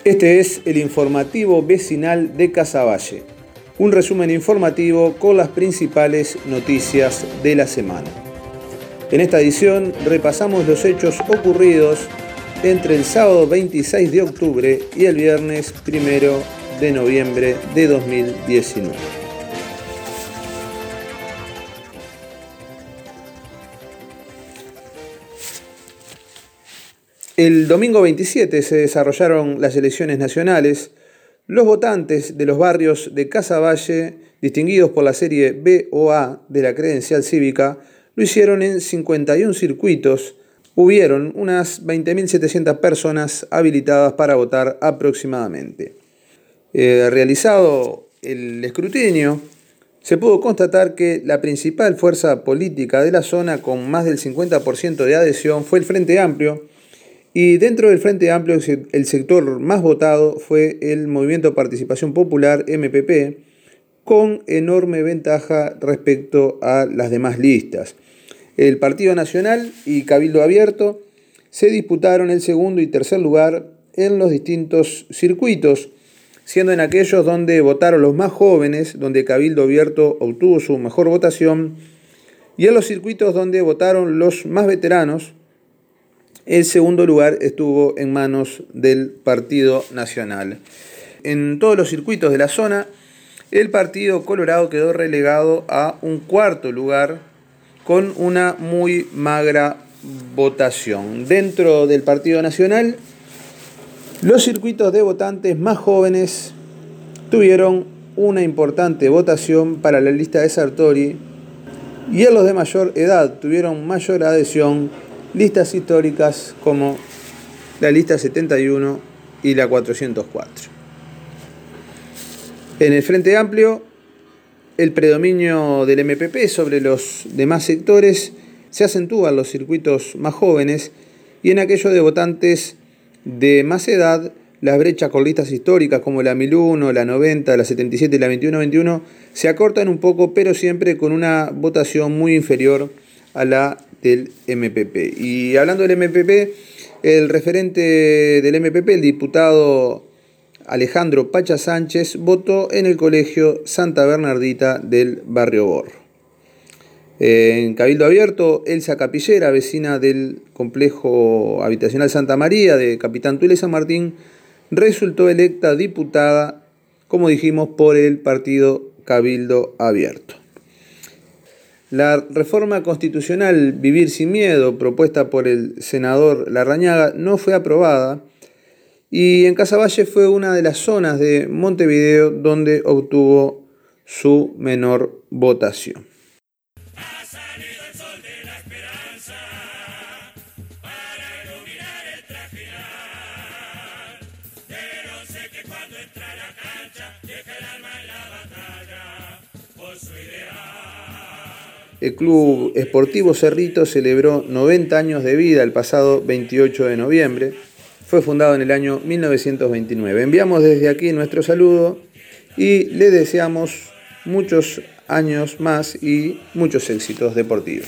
Este es el informativo vecinal de Casaballe, un resumen informativo con las principales noticias de la semana. En esta edición repasamos los hechos ocurridos entre el sábado 26 de octubre y el viernes 1 de noviembre de 2019. El domingo 27 se desarrollaron las elecciones nacionales. Los votantes de los barrios de Casaballe, distinguidos por la serie B o A de la credencial cívica, lo hicieron en 51 circuitos. Hubieron unas 20.700 personas habilitadas para votar aproximadamente. Realizado el escrutinio, se pudo constatar que la principal fuerza política de la zona, con más del 50% de adhesión, fue el Frente Amplio. Y dentro del Frente Amplio, el sector más votado fue el Movimiento Participación Popular, MPP, con enorme ventaja respecto a las demás listas. El Partido Nacional y Cabildo Abierto se disputaron el segundo y tercer lugar en los distintos circuitos, siendo en aquellos donde votaron los más jóvenes, donde Cabildo Abierto obtuvo su mejor votación, y en los circuitos donde votaron los más veteranos, el segundo lugar estuvo en manos del Partido Nacional. En todos los circuitos de la zona, el Partido Colorado quedó relegado a un cuarto lugar con una muy magra votación. Dentro del Partido Nacional, los circuitos de votantes más jóvenes tuvieron una importante votación para la lista de Sartori, y en los de mayor edad tuvieron mayor adhesión listas históricas como la lista 71 y la 404. En el Frente Amplio, el predominio del MPP sobre los demás sectores se acentúa en los circuitos más jóvenes, y en aquellos de votantes de más edad, las brechas con listas históricas como la 1001, la 90, la 77 y la 2121 se acortan un poco, pero siempre con una votación muy inferior a la del MPP. Y hablando del MPP, el referente del MPP, el diputado Alejandro Pacha Sánchez, votó en el colegio Santa Bernardita del barrio Borro. En Cabildo Abierto, Elsa Capillera, vecina del complejo habitacional Santa María de Capitán Tuile San Martín, resultó electa diputada, como dijimos, por el partido Cabildo Abierto. La reforma constitucional Vivir sin Miedo, propuesta por el senador Larrañaga, no fue aprobada, y en Casaballe fue una de las zonas de Montevideo donde obtuvo su menor votación. Ha salido el sol de la esperanza para iluminar el trajinar, pero sé que cuando entra a la cancha deja el alma en la batalla por su ideal. El Club Esportivo Cerrito celebró 90 años de vida el pasado 28 de noviembre. Fue fundado en el año 1929. Enviamos desde aquí nuestro saludo y le deseamos muchos años más y muchos éxitos deportivos.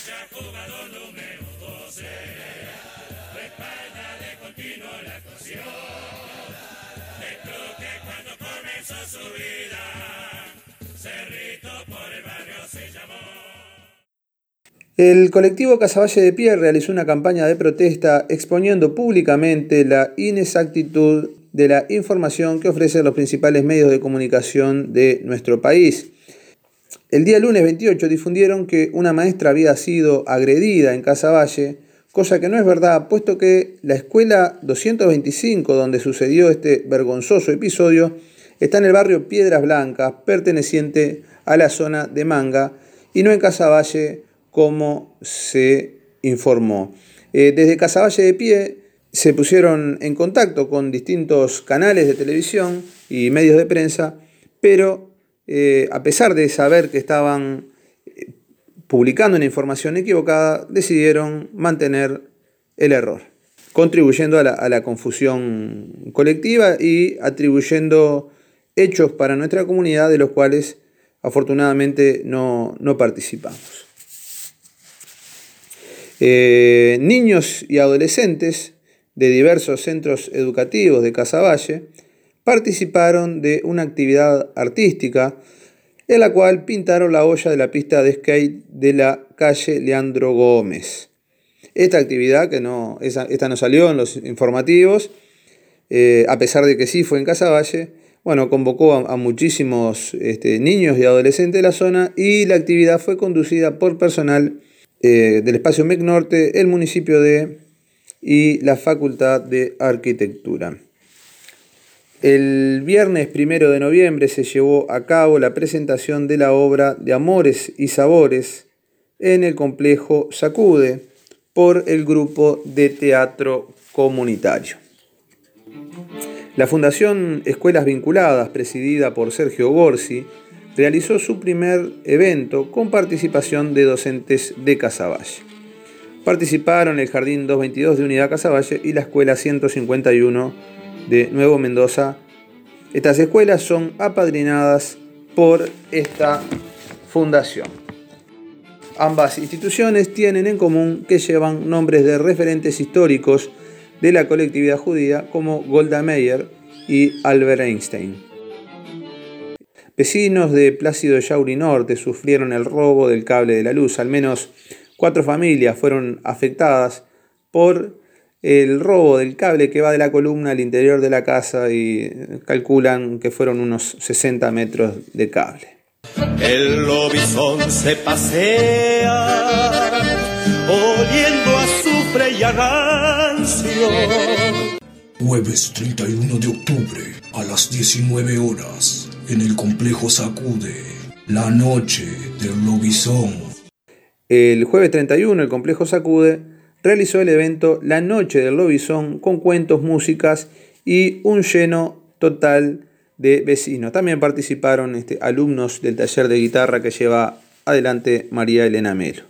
El colectivo Casaballe de Pie realizó una campaña de protesta exponiendo públicamente la inexactitud de la información que ofrecen los principales medios de comunicación de nuestro país. El día lunes 28 difundieron que una maestra había sido agredida en Casaballe, cosa que no es verdad, puesto que la escuela 225, donde sucedió este vergonzoso episodio, está en el barrio Piedras Blancas, perteneciente a la zona de Manga, y no en Casaballe, como se informó. Desde Casaballe de Pie se pusieron en contacto con distintos canales de televisión y medios de prensa, pero a pesar de saber que estaban publicando una información equivocada, decidieron mantener el error, contribuyendo a la confusión colectiva y atribuyendo hechos para nuestra comunidad de los cuales afortunadamente no participamos. Niños y adolescentes de diversos centros educativos de Casaballe participaron de una actividad artística en la cual pintaron la olla de la pista de skate de la calle Leandro Gómez. Esta actividad, esta no salió en los informativos, a pesar de que sí fue en Casaballe, bueno, convocó a muchísimos niños y adolescentes de la zona, y la actividad fue conducida por personal del espacio MEC Norte, el municipio y la Facultad de Arquitectura. El viernes 1 de noviembre se llevó a cabo la presentación de la obra de Amores y Sabores en el complejo Sacude por el grupo de teatro comunitario. La Fundación Escuelas Vinculadas, presidida por Sergio Gorsi, realizó su primer evento con participación de docentes de Casaballe. Participaron el Jardín 222 de Unidad Casaballe y la Escuela 151 de Nuevo Mendoza. Estas escuelas son apadrinadas por esta fundación. Ambas instituciones tienen en común que llevan nombres de referentes históricos de la colectividad judía como Golda Meir y Albert Einstein. Vecinos de Plácido Yauri Norte sufrieron el robo del cable de la luz. Al menos 4 familias fueron afectadas por el robo del cable que va de la columna al interior de la casa, y calculan que fueron unos 60 metros de cable. El lobizón se pasea oliendo a azufre y a rancio. Jueves 31 de octubre a las 19 horas en el complejo Sacude, la noche del lobizón. El jueves 31 el complejo Sacude realizó el evento La Noche del Lobizón con cuentos, músicas y un lleno total de vecinos. También participaron alumnos del taller de guitarra que lleva adelante María Elena Melo.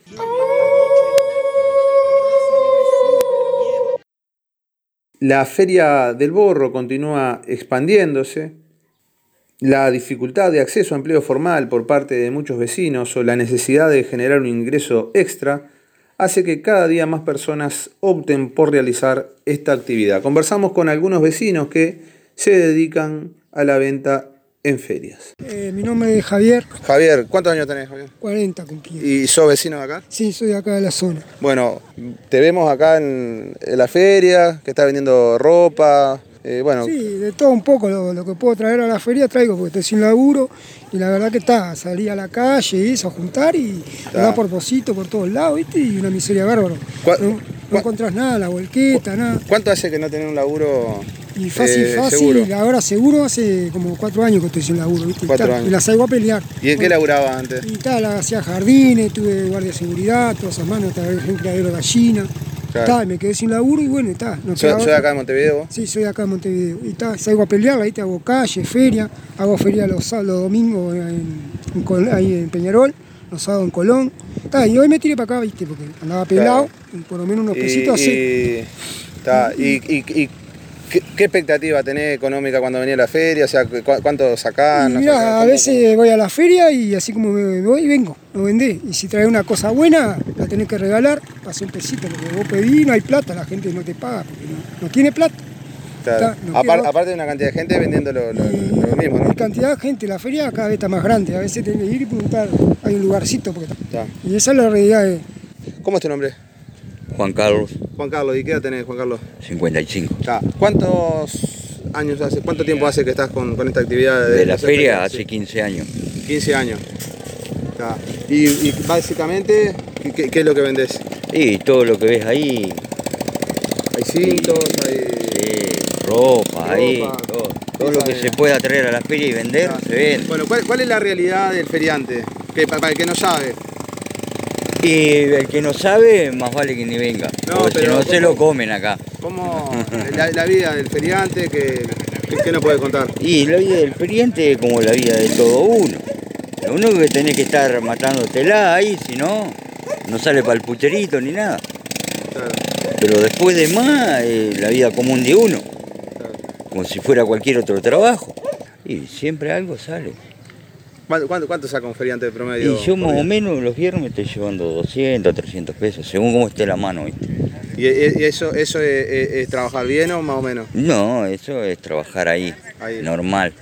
La Feria del Borro continúa expandiéndose. La dificultad de acceso a empleo formal por parte de muchos vecinos o la necesidad de generar un ingreso extra hace que cada día más personas opten por realizar esta actividad. Conversamos con algunos vecinos que se dedican a la venta en ferias. Mi nombre es Javier. Javier, ¿cuántos años tenés, Javier? 40 cumplí. ¿Y sos vecino de acá? Sí, soy de acá de la zona. Bueno, te vemos acá en la feria, que estás vendiendo ropa. Sí, de todo un poco lo que puedo traer a la feria traigo, porque estoy sin laburo y la verdad que salí a la calle y eso, a juntar y andar por Pocito, por todos lados, ¿viste? Y una miseria bárbara. No encontrás nada, la volqueta, nada. ¿Cuánto hace que no tenés un laburo? Y fácil, seguro. Ahora seguro hace como 4 años que estoy sin laburo, ¿viste? 4 años. Y la salgo a pelear. ¿Y en qué laburabas antes? Y hacía jardines, tuve guardia de seguridad, todas esas manos, trabajé en criadero de gallina. Claro. Me quedé sin laburo y bueno, ¿Soy de acá de Montevideo? Sí, soy de acá de Montevideo. Y salgo a pelear, ahí te hago calle, feria, hago feria los domingos ahí en Peñarol, los sábados en Colón. Y hoy me tiré para acá, ¿viste? Porque andaba pelado, y por lo menos unos pesitos así. ¿Y qué expectativa tenés económica cuando venía a la feria? O sea, ¿cuánto sacás? Mirá, a veces voy a la feria y así como me voy, vengo, lo vendés. Y si traes una cosa buena, la tenés que regalar, pasé un pesito, porque vos pedís, no hay plata, la gente no te paga, porque no tiene plata. Claro. Aparte de una cantidad de gente vendiendo lo mismo, ¿no? Hay cantidad de gente, la feria cada vez está más grande, a veces tenés que ir y preguntar, hay un lugarcito, y esa es la realidad. ¿Cómo es tu nombre? Juan Carlos. Juan Carlos, ¿y qué edad tenés, Juan Carlos? 55. ¿Cuánto tiempo hace que estás con esta actividad? De la feria hace 15 años. 15 años. Y básicamente, ¿qué es lo que vendés? Y todo lo que ves ahí. Hay cintos, hay... ropa, ahí, todo lo que se pueda traer a la feria y vender, se vende. Bueno, ¿cuál es la realidad del feriante? Para el que no sabe. Y el que no sabe, más vale que ni venga, porque si no se lo comen acá. ¿Cómo la vida del feriante, qué nos puede contar? Y la vida del feriante es como la vida de todo uno. Lo único que tenés que estar matándotela ahí, si no, no sale para el pucherito ni nada. Claro. Pero después de más, la vida común de uno, como si fuera cualquier otro trabajo. Y siempre algo sale. ¿Cuánto saca un feriante de promedio? Y yo más o menos los viernes me estoy llevando 200, 300 pesos, según cómo esté la mano, ¿viste? ¿Y eso es trabajar bien o más o menos? No, eso es trabajar ahí. Normal.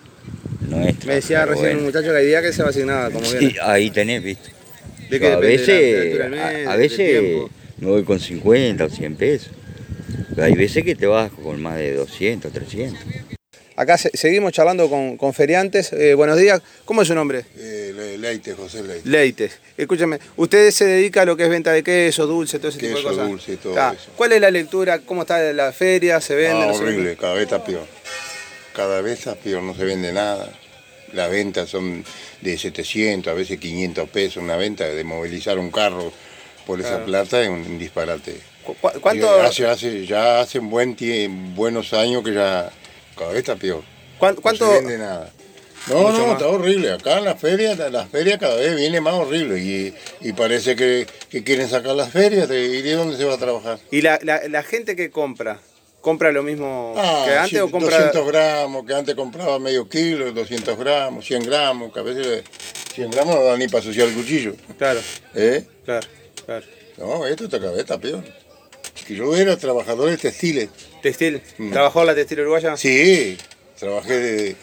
No es Me decía recién un muchacho que hay días que se va sin nada, como viene. Sí, ahí tenés, viste. ¿De qué depende? A veces me voy con 50 o 100 pesos. Pero hay veces que te vas con más de 200, 300. Acá seguimos charlando con feriantes. Buenos días. ¿Cómo es su nombre? Leite, José Leite. Leite. Escúchame, ¿usted se dedica a lo que es venta de queso, dulce, todo ese tipo de cosas? Queso, dulce y todo eso. ¿Cuál es la lectura? ¿Cómo está la feria? ¿Se vende? No horrible, cada vez está peor. Cada vez está peor, no se vende nada. Las ventas son de 700, a veces 500 pesos. Una venta de movilizar un carro por esa plata es un disparate. ¿Cuánto? Ya hace buenos años que ya cada vez está peor. ¿Cuánto? No se vende nada. No, está horrible. Acá en las ferias cada vez viene más horrible. Y parece que quieren sacar las ferias. ¿Y de dónde se va a trabajar? ¿Y la gente que compra lo mismo que antes o compra? 200 gramos, que antes compraba medio kilo, 200 gramos, 100 gramos, que a veces 100 gramos no dan ni para asociar el cuchillo. Claro. Claro. No, esto cada vez está peor. Que yo era trabajador de textiles. ¿Textil? ¿Trabajó en la textil uruguaya? Sí, trabajé de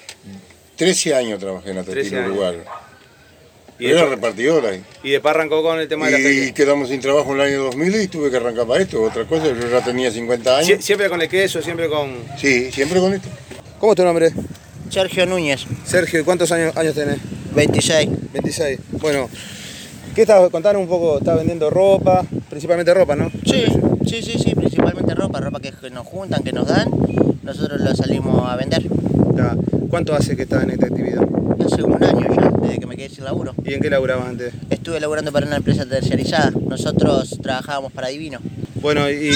13 años trabajé en la textil uruguaya. Era repartidor ahí. Y después arrancó con el tema de la feria. Y quedamos sin trabajo en el año 2000 y tuve que arrancar para esto. Otra cosa, yo ya tenía 50 años. ¿Siempre con el queso? ¿Siempre con...? Sí, siempre con esto. ¿Cómo es tu nombre? Sergio Núñez. Sergio, ¿cuántos años tenés? 26. 26. Bueno, ¿qué estabas contando un poco? ¿Estás vendiendo ropa? Principalmente ropa, ¿no? Sí, principalmente ropa que nos juntan, que nos dan, nosotros la salimos a vender. Ya. ¿Cuánto hace que estás en esta actividad? Hace un año ya, desde que me quedé sin laburo. ¿Y en qué laburabas antes? Estuve laburando para una empresa terciarizada, nosotros trabajábamos para Divino. Bueno, ¿y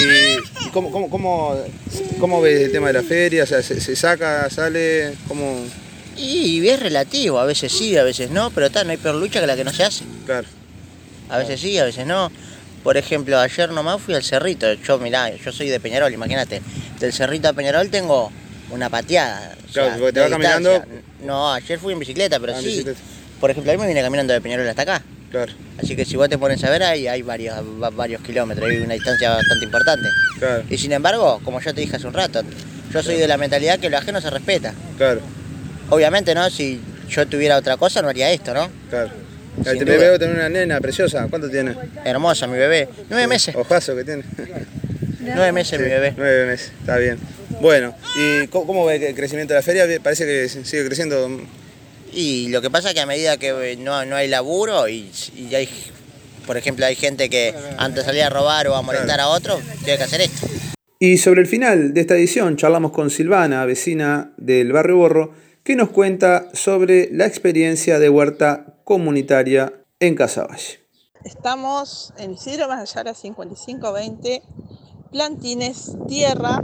cómo ves el tema de la feria? O sea, ¿se saca, sale? ¿Cómo? Y es relativo, a veces sí, a veces no, pero no hay peor lucha que la que no se hace. Claro. A veces sí, a veces no. Por ejemplo, ayer nomás fui al Cerrito. Yo soy de Peñarol, imagínate. Del Cerrito a Peñarol tengo una pateada. Claro, porque te vas caminando. No, ayer fui en bicicleta, pero sí. Bicicleta. Por ejemplo, a mí me vine caminando de Peñarol hasta acá. Claro. Así que si vos te pones a ver, hay varios kilómetros, hay una distancia bastante importante. Claro. Y sin embargo, como yo te dije hace un rato, yo soy de la mentalidad que lo ajeno se respeta. Claro. Obviamente, ¿no? Si yo tuviera otra cosa, no haría esto, ¿no? Claro. Te veo tener una nena preciosa. ¿Cuánto tiene? Hermosa, mi bebé. 9 meses. Ojazo que tiene. 9 meses mi bebé. 9 meses, está bien. Bueno, ¿y cómo ve el crecimiento de la feria? Parece que sigue creciendo. Y lo que pasa es que a medida que no hay laburo y hay, por ejemplo, hay gente que antes de salir a robar o a molestar a otro, tiene que hacer esto. Y sobre el final de esta edición charlamos con Silvana, vecina del barrio Borro, que nos cuenta sobre la experiencia de huerta comunitaria en Casaballe. Estamos en Isidro Manayara 5520, Plantines, Tierra,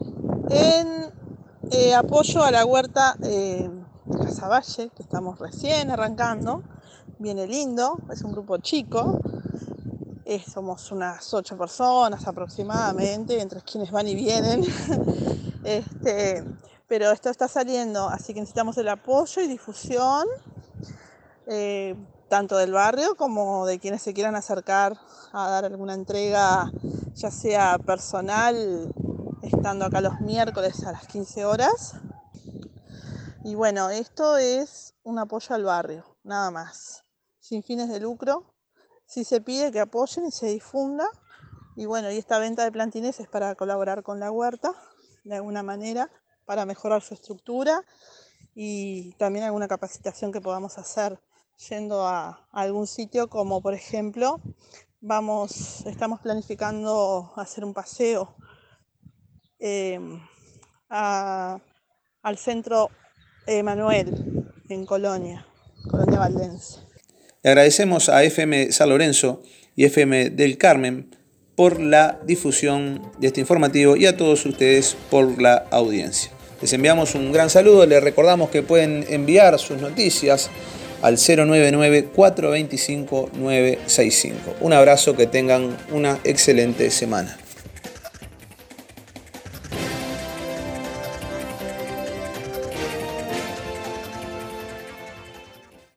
en apoyo a la huerta de Casaballe, que estamos recién arrancando. Viene lindo, es un grupo chico, somos unas 8 personas aproximadamente, entre quienes van y vienen. Pero esto está saliendo, así que necesitamos el apoyo y difusión, tanto del barrio como de quienes se quieran acercar a dar alguna entrega, ya sea personal, estando acá los miércoles a las 15 horas. Y bueno, esto es un apoyo al barrio, nada más, sin fines de lucro. Sí se pide que apoyen y se difunda. Y bueno, y esta venta de plantines es para colaborar con la huerta, de alguna manera, para mejorar su estructura y también alguna capacitación que podamos hacer yendo a algún sitio, como por ejemplo estamos planificando hacer un paseo al centro Emanuel en Colonia Valdense. Le agradecemos a FM San Lorenzo y FM del Carmen por la difusión de este informativo y a todos ustedes por la audiencia. Les enviamos un gran saludo, les recordamos que pueden enviar sus noticias al 099-425-965. Un abrazo, que tengan una excelente semana.